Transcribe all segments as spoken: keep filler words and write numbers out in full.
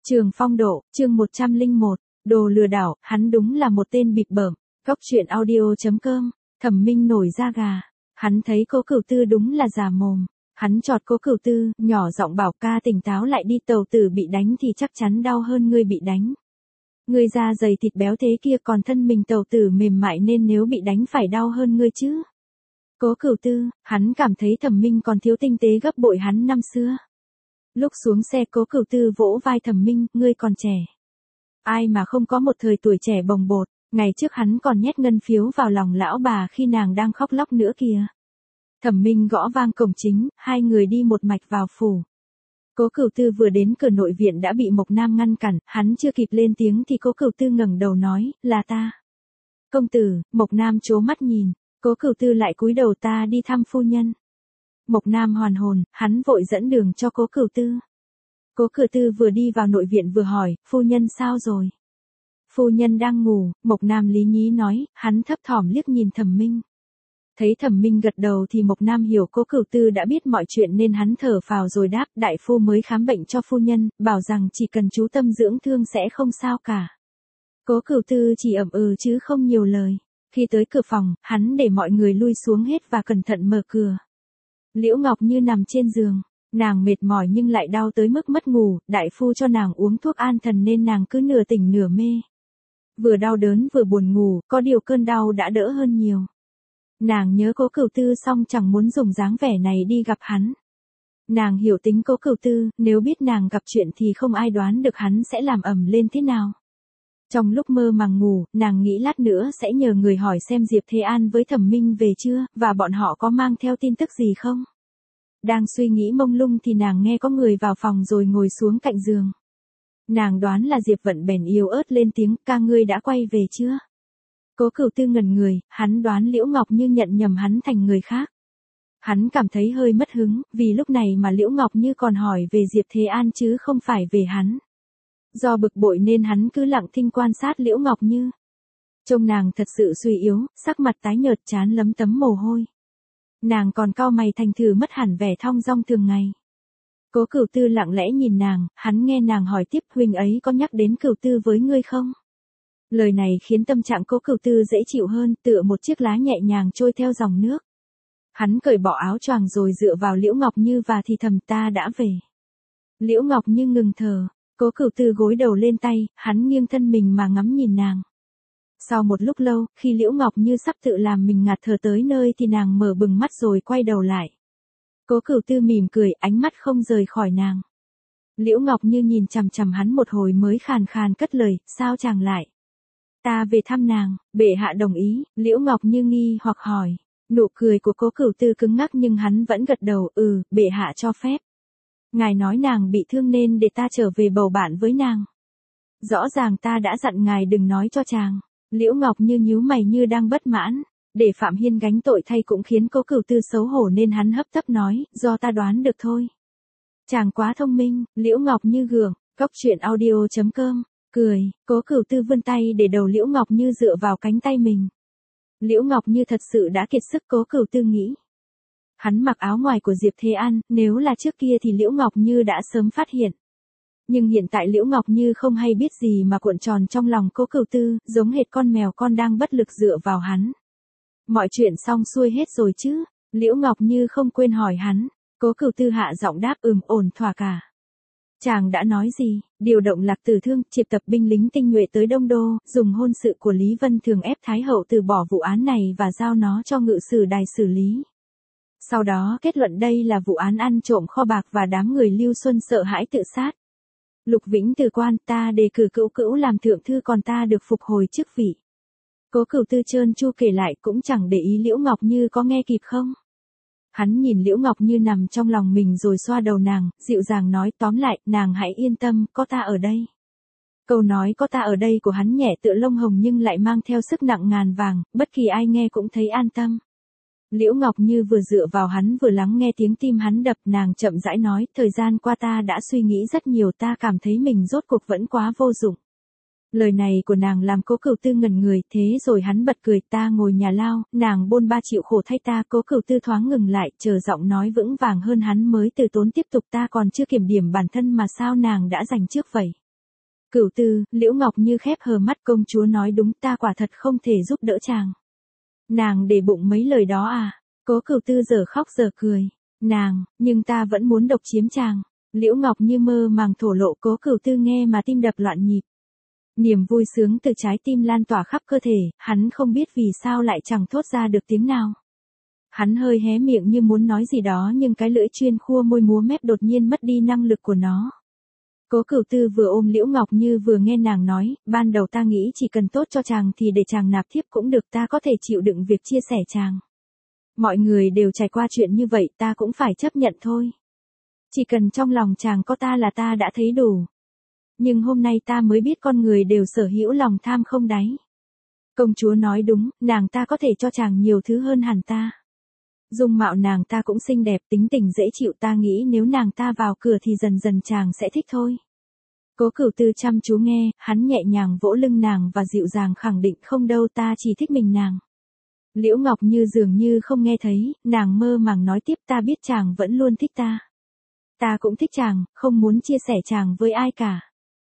Trường Phong Độ, chương một trăm lẻ một, đồ lừa đảo, hắn đúng là một tên bịp bợm. Góc truyện audio chấm com, Thẩm Minh nổi da gà. Hắn thấy Cố Cửu Tư đúng là già mồm. Hắn chọt Cố Cửu Tư, nhỏ giọng bảo ca tỉnh táo lại đi, tàu tử bị đánh thì chắc chắn đau hơn ngươi bị đánh. Ngươi da dày thịt béo thế kia, còn thân mình tàu tử mềm mại nên nếu bị đánh phải đau hơn ngươi chứ. Cố Cửu Tư, hắn cảm thấy Thẩm Minh còn thiếu tinh tế gấp bội hắn năm xưa. Lúc xuống xe Cố Cửu Tư vỗ vai Thẩm Minh, ngươi còn trẻ. Ai mà không có một thời tuổi trẻ bồng bột, ngày trước hắn còn nhét ngân phiếu vào lòng lão bà khi nàng đang khóc lóc nữa kìa. Thẩm Minh gõ vang cổng chính, hai người đi một mạch vào phủ. Cố Cửu Tư vừa đến cửa nội viện đã bị Mộc Nam ngăn cản, hắn chưa kịp lên tiếng thì Cố Cửu Tư ngẩng đầu nói, là ta. Công tử, Mộc Nam trố mắt nhìn, Cố Cửu Tư lại cúi đầu, ta đi thăm phu nhân. Mộc Nam hoàn hồn, hắn vội dẫn đường cho Cố Cửu Tư. Cố Cửu Tư vừa đi vào nội viện vừa hỏi, phu nhân sao rồi? Phu nhân đang ngủ, Mộc Nam lý nhí nói, hắn thấp thỏm liếc nhìn Thẩm Minh. Thấy Thẩm Minh gật đầu thì Mộc Nam hiểu Cố Cửu Tư đã biết mọi chuyện nên hắn thở phào rồi đáp, đại phu mới khám bệnh cho phu nhân, bảo rằng chỉ cần chú tâm dưỡng thương sẽ không sao cả. Cố Cửu Tư chỉ ậm ừ chứ không nhiều lời. Khi tới cửa phòng, hắn để mọi người lui xuống hết và cẩn thận mở cửa. Liễu Ngọc Như nằm trên giường, nàng mệt mỏi nhưng lại đau tới mức mất ngủ, đại phu cho nàng uống thuốc an thần nên nàng cứ nửa tỉnh nửa mê. Vừa đau đớn vừa buồn ngủ, có điều cơn đau đã đỡ hơn nhiều. Nàng nhớ Cố Cửu Tư xong chẳng muốn dùng dáng vẻ này đi gặp hắn. Nàng hiểu tính Cố Cửu Tư, nếu biết nàng gặp chuyện thì không ai đoán được hắn sẽ làm ầm lên thế nào. Trong lúc mơ màng ngủ, nàng nghĩ lát nữa sẽ nhờ người hỏi xem Diệp Thế An với Thẩm Minh về chưa, và bọn họ có mang theo tin tức gì không. Đang suy nghĩ mông lung thì nàng nghe có người vào phòng rồi ngồi xuống cạnh giường. Nàng đoán là Diệp Vận bèn yếu ớt lên tiếng, ca ngươi đã quay về chưa? Cố Cửu Tư ngẩn người, hắn đoán Liễu Ngọc Như nhận nhầm hắn thành người khác. Hắn cảm thấy hơi mất hứng, vì lúc này mà Liễu Ngọc Như còn hỏi về Diệp Thế An chứ không phải về hắn. Do bực bội nên hắn cứ lặng thinh quan sát Liễu Ngọc Như. Trông nàng thật sự suy yếu, sắc mặt tái nhợt, trán lấm tấm mồ hôi. Nàng còn cau mày thành thử mất hẳn vẻ thong dong thường ngày. Cố Cửu Tư lặng lẽ nhìn nàng, hắn nghe nàng hỏi tiếp, huynh ấy có nhắc đến Cửu Tư với ngươi không? Lời này khiến tâm trạng Cố Cửu Tư dễ chịu hơn, tựa một chiếc lá nhẹ nhàng trôi theo dòng nước. Hắn cởi bỏ áo choàng rồi dựa vào Liễu Ngọc Như và thì thầm, ta đã về. Liễu Ngọc Như ngừng thở. Cố Cửu Tư gối đầu lên tay, hắn nghiêng thân mình mà ngắm nhìn nàng. Sau một lúc lâu, khi Liễu Ngọc Như sắp tự làm mình ngạt thở tới nơi thì nàng mở bừng mắt rồi quay đầu lại. Cố Cửu Tư mỉm cười, ánh mắt không rời khỏi nàng. Liễu Ngọc Như nhìn chằm chằm hắn một hồi mới khàn khàn cất lời, sao chàng lại? Ta về thăm nàng, bệ hạ đồng ý, Liễu Ngọc Như nghi hoặc hỏi. Nụ cười của Cố Cửu Tư cứng ngắc nhưng hắn vẫn gật đầu, ừ, bệ hạ cho phép. Ngài nói nàng bị thương nên để ta trở về bầu bạn với nàng. Rõ ràng ta đã dặn ngài đừng nói cho chàng. Liễu Ngọc Như nhíu mày như đang bất mãn. Để Phạm Hiên gánh tội thay cũng khiến Cố Cửu Tư xấu hổ nên hắn hấp tấp nói, do ta đoán được thôi. Chàng quá thông minh, Liễu Ngọc Như gượng, góc truyện audio chấm com, cười, Cố Cửu Tư vươn tay để đầu Liễu Ngọc Như dựa vào cánh tay mình. Liễu Ngọc Như thật sự đã kiệt sức, Cố Cửu Tư nghĩ. Hắn mặc áo ngoài của Diệp Thế An, nếu là trước kia thì Liễu Ngọc Như đã sớm phát hiện. Nhưng hiện tại Liễu Ngọc Như không hay biết gì mà cuộn tròn trong lòng Cố Cửu Tư, giống hệt con mèo con đang bất lực dựa vào hắn. Mọi chuyện xong xuôi hết rồi chứ? Liễu Ngọc Như không quên hỏi hắn. Cố Cửu Tư hạ giọng đáp, ừm, ổn thỏa cả. Chàng đã nói gì? Điều động Lạc Tử Thương, triệu tập binh lính tinh nhuệ tới Đông Đô, dùng hôn sự của Lý Vân Thường ép Thái hậu từ bỏ vụ án này và giao nó cho ngự sử đài xử lý. Sau đó kết luận đây là vụ án ăn trộm kho bạc và đám người Lưu Xuân sợ hãi tự sát. Lục Vĩnh từ quan, ta đề cử Cửu Cửu làm thượng thư còn ta được phục hồi chức vị. Cố Cửu Tư trơn tru kể lại cũng chẳng để ý Liễu Ngọc Như có nghe kịp không. Hắn nhìn Liễu Ngọc Như nằm trong lòng mình rồi xoa đầu nàng, dịu dàng nói, tóm lại, nàng hãy yên tâm, có ta ở đây. Câu nói có ta ở đây của hắn nhẹ tựa lông hồng nhưng lại mang theo sức nặng ngàn vàng, bất kỳ ai nghe cũng thấy an tâm. Liễu Ngọc Như vừa dựa vào hắn vừa lắng nghe tiếng tim hắn đập, nàng chậm rãi nói, thời gian qua ta đã suy nghĩ rất nhiều, ta cảm thấy mình rốt cuộc vẫn quá vô dụng. Lời này của nàng làm Cố Cửu Tư ngẩn người, thế rồi hắn bật cười, ta ngồi nhà lao, nàng bôn ba chịu khổ thay ta. Cố Cửu Tư thoáng ngừng lại, chờ giọng nói vững vàng hơn hắn mới từ tốn tiếp tục, ta còn chưa kiểm điểm bản thân mà sao nàng đã giành trước vậy. Cửu Tư, Liễu Ngọc Như khép hờ mắt, công chúa nói đúng, ta quả thật không thể giúp đỡ chàng. Nàng để bụng mấy lời đó à? Cố Cửu Tư giờ khóc giờ cười. Nàng, nhưng ta vẫn muốn độc chiếm chàng. Liễu Ngọc Như mơ màng thổ lộ, Cố Cửu Tư nghe mà tim đập loạn nhịp. Niềm vui sướng từ trái tim lan tỏa khắp cơ thể, hắn không biết vì sao lại chẳng thốt ra được tiếng nào. Hắn hơi hé miệng như muốn nói gì đó nhưng cái lưỡi chuyên khua môi múa mép đột nhiên mất đi năng lực của nó. Cố Cửu Tư vừa ôm Liễu Ngọc Như vừa nghe nàng nói, ban đầu ta nghĩ chỉ cần tốt cho chàng thì để chàng nạp thiếp cũng được, ta có thể chịu đựng việc chia sẻ chàng. Mọi người đều trải qua chuyện như vậy, ta cũng phải chấp nhận thôi. Chỉ cần trong lòng chàng có ta là ta đã thấy đủ. Nhưng hôm nay ta mới biết con người đều sở hữu lòng tham không đáy. Công chúa nói đúng, nàng ta có thể cho chàng nhiều thứ hơn hẳn ta. Dung mạo nàng ta cũng xinh đẹp, tính tình dễ chịu, ta nghĩ nếu nàng ta vào cửa thì dần dần chàng sẽ thích thôi. Cố Cửu Tư chăm chú nghe, hắn nhẹ nhàng vỗ lưng nàng và dịu dàng khẳng định, không đâu, ta chỉ thích mình nàng. Liễu Ngọc Như dường như không nghe thấy, nàng mơ màng nói tiếp, ta biết chàng vẫn luôn thích ta. Ta cũng thích chàng, không muốn chia sẻ chàng với ai cả.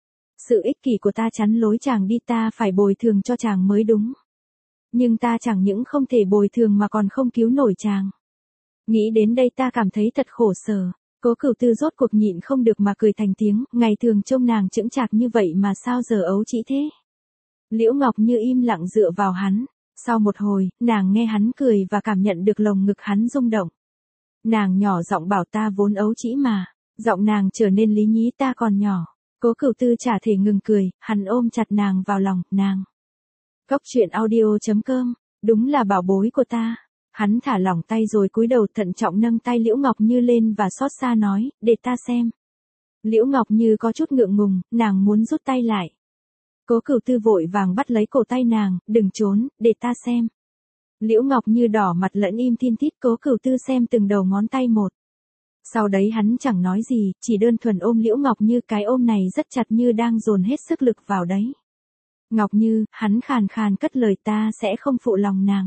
Sự ích kỷ của ta chắn lối chàng đi, ta phải bồi thường cho chàng mới đúng. Nhưng ta chẳng những không thể bồi thường mà còn không cứu nổi chàng. Nghĩ đến đây ta cảm thấy thật khổ sở. Cố Cửu Tư rốt cuộc nhịn không được mà cười thành tiếng, ngày thường trông nàng chững chạc như vậy mà sao giờ ấu trĩ thế. Liễu Ngọc Như im lặng dựa vào hắn. Sau một hồi, nàng nghe hắn cười và cảm nhận được lồng ngực hắn rung động. Nàng nhỏ giọng bảo, ta vốn ấu trĩ mà. Giọng nàng trở nên lý nhí, ta còn nhỏ. Cố Cửu Tư chả thể ngừng cười, hắn ôm chặt nàng vào lòng, nàng. Cốc truyện audio chấm com, đúng là bảo bối của ta. Hắn thả lỏng tay rồi cúi đầu thận trọng nâng tay Liễu Ngọc Như lên và xót xa nói, để ta xem. Liễu Ngọc Như có chút ngượng ngùng, nàng muốn rút tay lại. Cố Cửu Tư vội vàng bắt lấy cổ tay nàng, đừng trốn, để ta xem. Liễu Ngọc Như đỏ mặt lẫn im thiên thít, Cố Cửu Tư xem từng đầu ngón tay một. Sau đấy hắn chẳng nói gì, chỉ đơn thuần ôm Liễu Ngọc Như, cái ôm này rất chặt như đang dồn hết sức lực vào đấy. Ngọc Như, hắn khàn khàn cất lời, ta sẽ không phụ lòng nàng.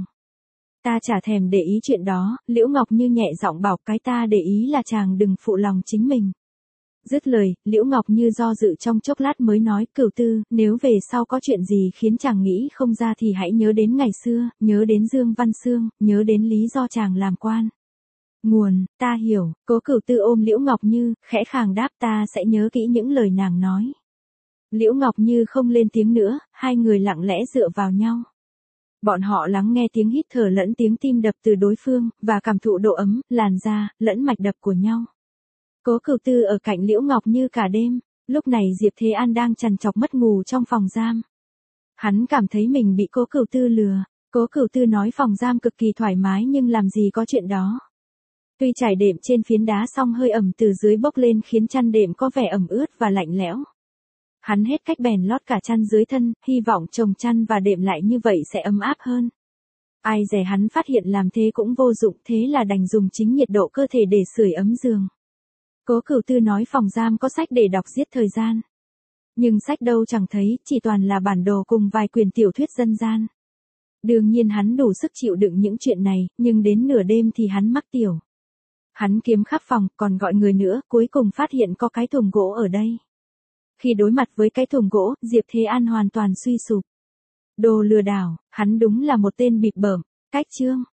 Ta chả thèm để ý chuyện đó, Liễu Ngọc Như nhẹ giọng bảo, cái ta để ý là chàng đừng phụ lòng chính mình. Dứt lời, Liễu Ngọc Như do dự trong chốc lát mới nói, Cửu Tư, nếu về sau có chuyện gì khiến chàng nghĩ không ra thì hãy nhớ đến ngày xưa, nhớ đến Dương Văn Xương, nhớ đến lý do chàng làm quan. Nguồn, ta hiểu. Cố Cửu Tư ôm Liễu Ngọc Như, khẽ khàng đáp, ta sẽ nhớ kỹ những lời nàng nói. Liễu Ngọc Như không lên tiếng nữa, hai người lặng lẽ dựa vào nhau. Bọn họ lắng nghe tiếng hít thở lẫn tiếng tim đập từ đối phương, và cảm thụ độ ấm, làn da, lẫn mạch đập của nhau. Cố Cửu Tư ở cạnh Liễu Ngọc Như cả đêm, lúc này Diệp Thế An đang trằn trọc mất ngủ trong phòng giam. Hắn cảm thấy mình bị Cố Cửu Tư lừa. Cố Cửu Tư nói phòng giam cực kỳ thoải mái nhưng làm gì có chuyện đó. Tuy trải đệm trên phiến đá song hơi ẩm từ dưới bốc lên khiến chăn đệm có vẻ ẩm ướt và lạnh lẽo. Hắn hết cách bèn lót cả chăn dưới thân, hy vọng chồng chăn và đệm lại như vậy sẽ ấm áp hơn. Ai dè hắn phát hiện làm thế cũng vô dụng, thế là đành dùng chính nhiệt độ cơ thể để sưởi ấm giường. Cố Cửu Tư nói phòng giam có sách để đọc giết thời gian. Nhưng sách đâu chẳng thấy, chỉ toàn là bản đồ cùng vài quyển tiểu thuyết dân gian. Đương nhiên hắn đủ sức chịu đựng những chuyện này, nhưng đến nửa đêm thì hắn mắc tiểu. Hắn kiếm khắp phòng, còn gọi người nữa, cuối cùng phát hiện có cái thùng gỗ ở đây. Khi đối mặt với cái thùng gỗ, Diệp Thế An hoàn toàn suy sụp. Đồ lừa đảo, hắn đúng là một tên bịp bợm. Cách chương